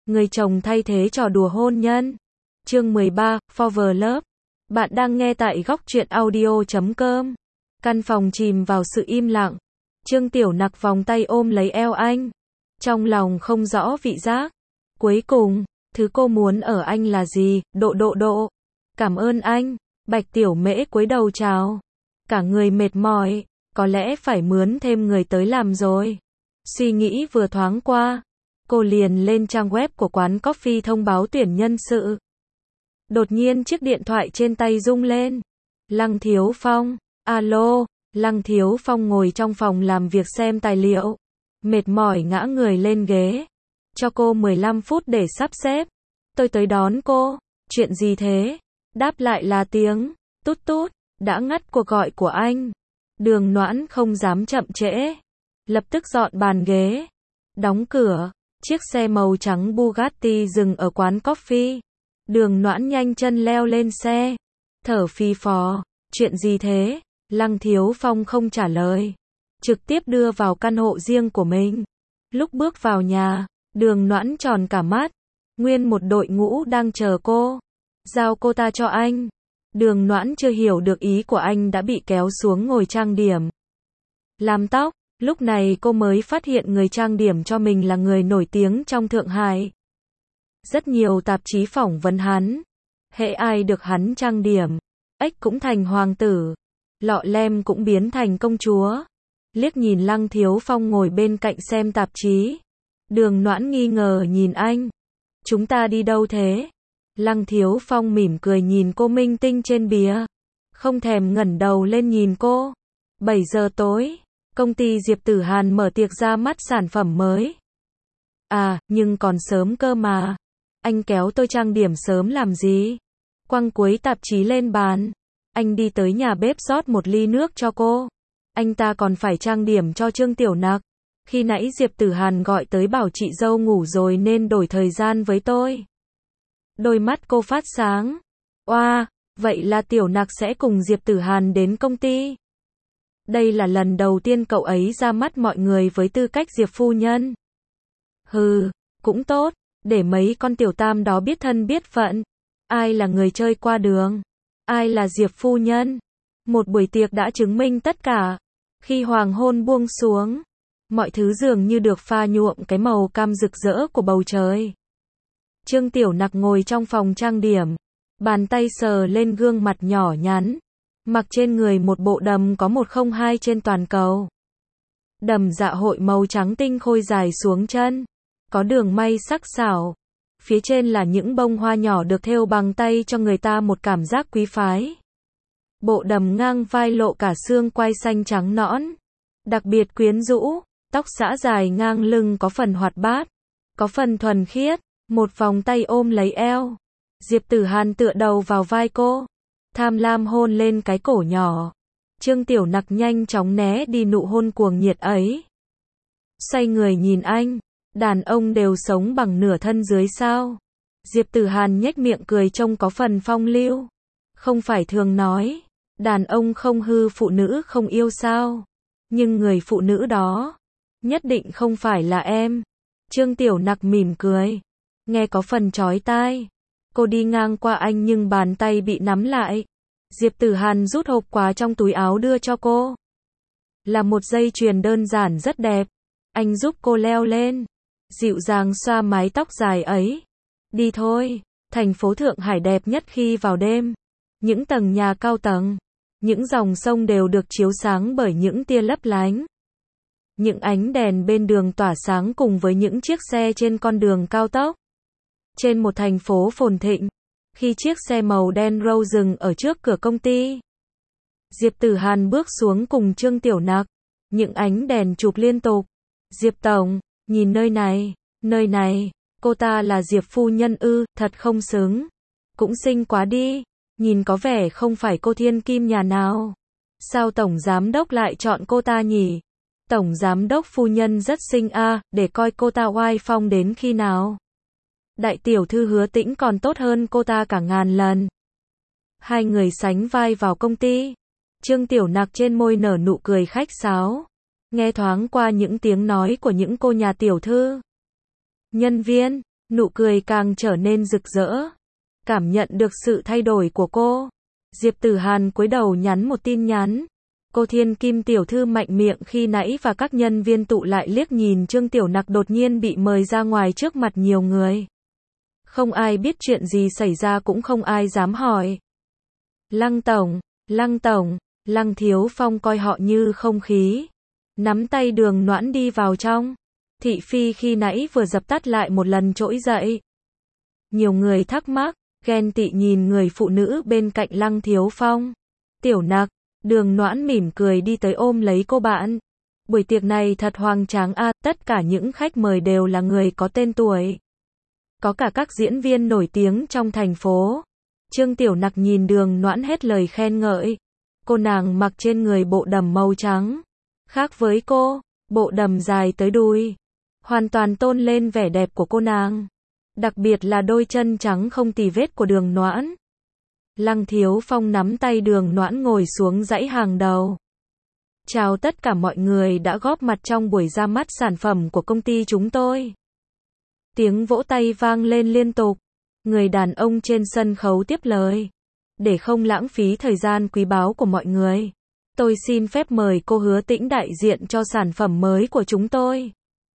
Người chồng thay thế trò đùa hôn nhân. Chương 13, For Love. Bạn đang nghe tại góc truyện audio.com. Căn phòng chìm vào sự im lặng. Trương Tiểu Nặc vòng tay ôm lấy eo anh. Trong lòng không rõ vị giác. Cuối cùng, thứ cô muốn ở anh là gì? Độ. Cảm ơn anh. Bạch Tiểu Mễ cúi đầu chào. Cả người mệt mỏi, có lẽ phải mướn thêm người tới làm rồi. Suy nghĩ vừa thoáng qua, cô liền lên trang web của quán coffee thông báo tuyển nhân sự. Đột nhiên chiếc điện thoại trên tay rung lên. Lăng Thiếu Phong. Alo. Lăng Thiếu Phong ngồi trong phòng làm việc xem tài liệu. Mệt mỏi ngã người lên ghế. Cho cô 15 phút để sắp xếp. Tôi tới đón cô. Chuyện gì thế? Đáp lại là tiếng tút tút. Đã ngắt cuộc gọi của anh. Đường Noãn không dám chậm trễ. Lập tức dọn bàn ghế. Đóng cửa. Chiếc xe màu trắng Bugatti dừng ở quán coffee. Đường Noãn nhanh chân leo lên xe. Thở phì phò. Chuyện gì thế? Lăng Thiếu Phong không trả lời. Trực tiếp đưa vào căn hộ riêng của mình. Lúc bước vào nhà, Đường Noãn tròn cả mắt. Nguyên một đội ngũ đang chờ cô. Giao cô ta cho anh. Đường Noãn chưa hiểu được ý của anh đã bị kéo xuống ngồi trang điểm. Làm tóc. Lúc này cô mới phát hiện người trang điểm cho mình là người nổi tiếng trong Thượng Hải. Rất nhiều tạp chí phỏng vấn hắn. Hễ ai được hắn trang điểm, ếch cũng thành hoàng tử, lọ lem cũng biến thành công chúa. Liếc nhìn Lăng Thiếu Phong ngồi bên cạnh xem tạp chí. Đường Noãn nghi ngờ nhìn anh. Chúng ta đi đâu thế? Lăng Thiếu Phong mỉm cười nhìn cô minh tinh trên bìa. Không thèm ngẩng đầu lên nhìn cô. 7 giờ tối. Công ty Diệp Tử Hàn mở tiệc ra mắt sản phẩm mới. À, nhưng còn sớm cơ mà. Anh kéo tôi trang điểm sớm làm gì? Quăng cuối tạp chí lên bàn. Anh đi tới nhà bếp rót một ly nước cho cô. Anh ta còn phải trang điểm cho Trương Tiểu Nặc. Khi nãy Diệp Tử Hàn gọi tới bảo chị dâu ngủ rồi nên đổi thời gian với tôi. Đôi mắt cô phát sáng. Oa, vậy là Tiểu Nặc sẽ cùng Diệp Tử Hàn đến công ty. Đây là lần đầu tiên cậu ấy ra mắt mọi người với tư cách Diệp phu nhân. Hừ, cũng tốt, để mấy con tiểu tam đó biết thân biết phận. Ai là người chơi qua đường? Ai là Diệp phu nhân? Một buổi tiệc đã chứng minh tất cả. Khi hoàng hôn buông xuống, mọi thứ dường như được pha nhuộm cái màu cam rực rỡ của bầu trời. Trương Tiểu Nặc ngồi trong phòng trang điểm, bàn tay sờ lên gương mặt nhỏ nhắn. Mặc trên người một bộ đầm có 102 trên toàn cầu. Đầm dạ hội màu trắng tinh khôi dài xuống chân. Có đường may sắc sảo. Phía trên là những bông hoa nhỏ được thêu bằng tay cho người ta một cảm giác quý phái. Bộ đầm ngang vai lộ cả xương quai xanh trắng nõn. Đặc biệt quyến rũ. Tóc xõa dài ngang lưng có phần hoạt bát. Có phần thuần khiết. Một vòng tay ôm lấy eo. Diệp Tử Hàn tựa đầu vào vai cô. Tham lam hôn lên cái cổ nhỏ. Trương Tiểu Nặc nhanh chóng né đi nụ hôn cuồng nhiệt ấy. Xoay người nhìn anh. Đàn ông đều sống bằng nửa thân dưới sao? Diệp Tử Hàn nhếch miệng cười trông có phần phong lưu. Không phải thường nói, đàn ông không hư phụ nữ không yêu sao? Nhưng người phụ nữ đó, nhất định không phải là em. Trương Tiểu Nặc mỉm cười. Nghe có phần chói tai. Cô đi ngang qua anh nhưng bàn tay bị nắm lại. Diệp Tử Hàn rút hộp quà trong túi áo đưa cho cô. Là một dây chuyền đơn giản rất đẹp. Anh giúp cô leo lên. Dịu dàng xoa mái tóc dài ấy. Đi thôi. Thành phố Thượng Hải đẹp nhất khi vào đêm. Những tầng nhà cao tầng. Những dòng sông đều được chiếu sáng bởi những tia lấp lánh. Những ánh đèn bên đường tỏa sáng cùng với những chiếc xe trên con đường cao tốc. Trên một thành phố phồn thịnh. Khi chiếc xe màu đen Rogue dừng ở trước cửa công ty, Diệp Tử Hàn bước xuống cùng Trương Tiểu Nặc. Những ánh đèn chụp liên tục. Diệp Tổng, nhìn nơi này, cô ta là Diệp phu nhân ư? Thật không xứng. Cũng xinh quá đi, nhìn có vẻ không phải cô thiên kim nhà nào. Sao Tổng Giám Đốc lại chọn cô ta nhỉ? Tổng Giám Đốc phu nhân rất xinh à, để coi cô ta oai phong đến khi nào. Đại tiểu thư Hứa Tĩnh còn tốt hơn cô ta cả ngàn lần. Hai người sánh vai vào công ty. Trương Tiểu Nặc trên môi nở nụ cười khách sáo. Nghe thoáng qua những tiếng nói của những cô nhà tiểu thư. Nhân viên, Nụ cười càng trở nên rực rỡ. Cảm nhận được sự thay đổi của cô, Diệp Tử Hàn cúi đầu nhắn một tin nhắn. Cô Thiên Kim tiểu thư mạnh miệng khi nãy và các nhân viên tụ lại liếc nhìn Trương Tiểu Nặc đột nhiên bị mời ra ngoài trước mặt nhiều người. Không ai biết chuyện gì xảy ra cũng không ai dám hỏi. Lăng Tổng, Lăng Thiếu Phong coi họ như không khí. Nắm tay Đường Noãn đi vào trong. Thị phi khi nãy vừa dập tắt lại một lần trỗi dậy. Nhiều người thắc mắc, ghen tị nhìn người phụ nữ bên cạnh Lăng Thiếu Phong. Tiểu Nặc, Đường Noãn mỉm cười đi tới ôm lấy cô bạn. Buổi tiệc này thật hoành tráng a, tất cả những khách mời đều là người có tên tuổi. Có cả các diễn viên nổi tiếng trong thành phố. Trương Tiểu Nặc nhìn Đường Noãn hết lời khen ngợi. Cô nàng mặc trên người bộ đầm màu trắng. Khác với cô, bộ đầm dài tới đùi. Hoàn toàn tôn lên vẻ đẹp của cô nàng. Đặc biệt là đôi chân trắng không tì vết của Đường Noãn. Lăng Thiếu Phong nắm tay Đường Noãn ngồi xuống dãy hàng đầu. Chào tất cả mọi người đã góp mặt trong buổi ra mắt sản phẩm của công ty chúng tôi. Tiếng vỗ tay vang lên liên tục. Người đàn ông trên sân khấu tiếp lời. Để không lãng phí thời gian quý báu của mọi người, tôi xin phép mời cô Hứa Tĩnh đại diện cho sản phẩm mới của chúng tôi.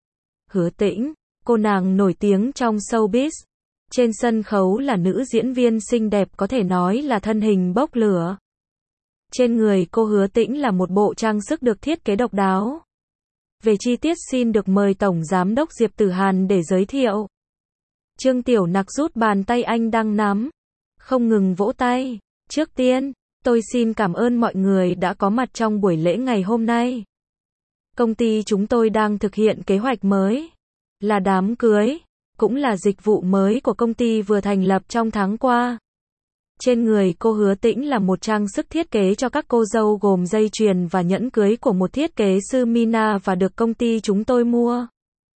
Hứa Tĩnh, cô nàng nổi tiếng trong showbiz. Trên sân khấu là nữ diễn viên xinh đẹp có thể nói là thân hình bốc lửa. Trên người cô Hứa Tĩnh là một bộ trang sức được thiết kế độc đáo. Về chi tiết xin được mời Tổng Giám đốc Diệp Tử Hàn để giới thiệu. Trương Tiểu Nặc rút bàn tay anh đang nắm, không ngừng vỗ tay. Trước tiên, tôi xin cảm ơn mọi người đã có mặt trong buổi lễ ngày hôm nay. Công ty chúng tôi đang thực hiện kế hoạch mới, là đám cưới, cũng là dịch vụ mới của công ty vừa thành lập trong tháng qua. Trên người cô Hứa Tĩnh là một trang sức thiết kế cho các cô dâu gồm dây chuyền và nhẫn cưới của một thiết kế sư Mina và được công ty chúng tôi mua.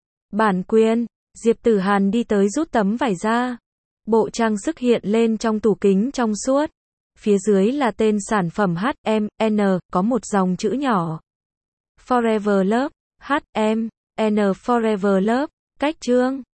Bản quyền, Diệp Tử Hàn đi tới rút tấm vải ra. Bộ trang sức hiện lên trong tủ kính trong suốt. Phía dưới là tên sản phẩm HMN, có một dòng chữ nhỏ. Forever Love, HMN Forever Love, cách chương.